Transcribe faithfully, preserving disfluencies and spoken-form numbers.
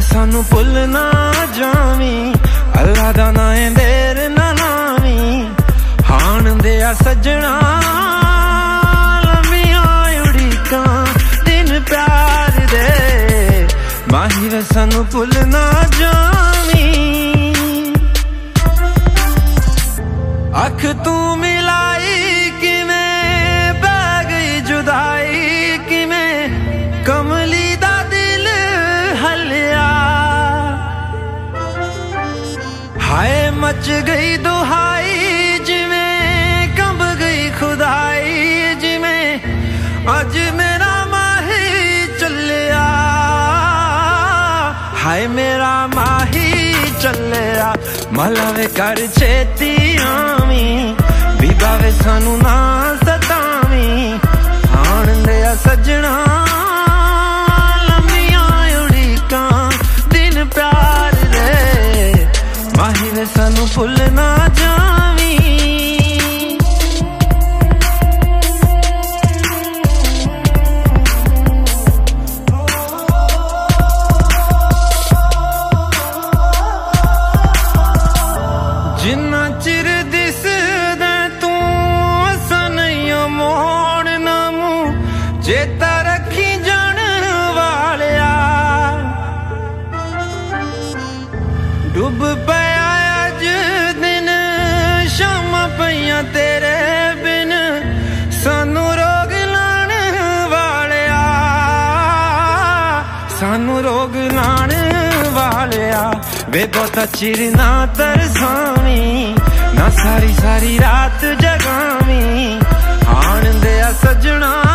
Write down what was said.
सानू भुल ना जावी, अल्लाह दा नां देर ना लावी। हाण दे आ सजना लम्मियां उड़ीकां दिन प्यार दे, माही वे सानू भुल ना जावी। अख तू मिलाई किवें बह गई जुदाई, किवें कमली दा दिल हलिया। हाय मच गई दुहाई जिवें कंब गई खुदाई, जिवें अज मेरा माही चलिया। हाय मेरा माही चलिया, मला वे कर छेती आवी, बीबा वे सानू ना सतावी। हाण दे आ सजना लम्मियां उड़ीकां दिन प्यार दे, माही वे सानू भुल ना जावी। जिन्ना चिर दिसदा तू असा नहीं मोड़ना मूं, चेता रखी जान वालिया। डुब पया अज दिन शाम पईयां तेरे बिन, सानू रोग लाण वालिया, सानू रोग लाण वालिया। वे बहुता चिर ना तरसावी, ना सारी सारी रात जगावी। हाण दे आ सजना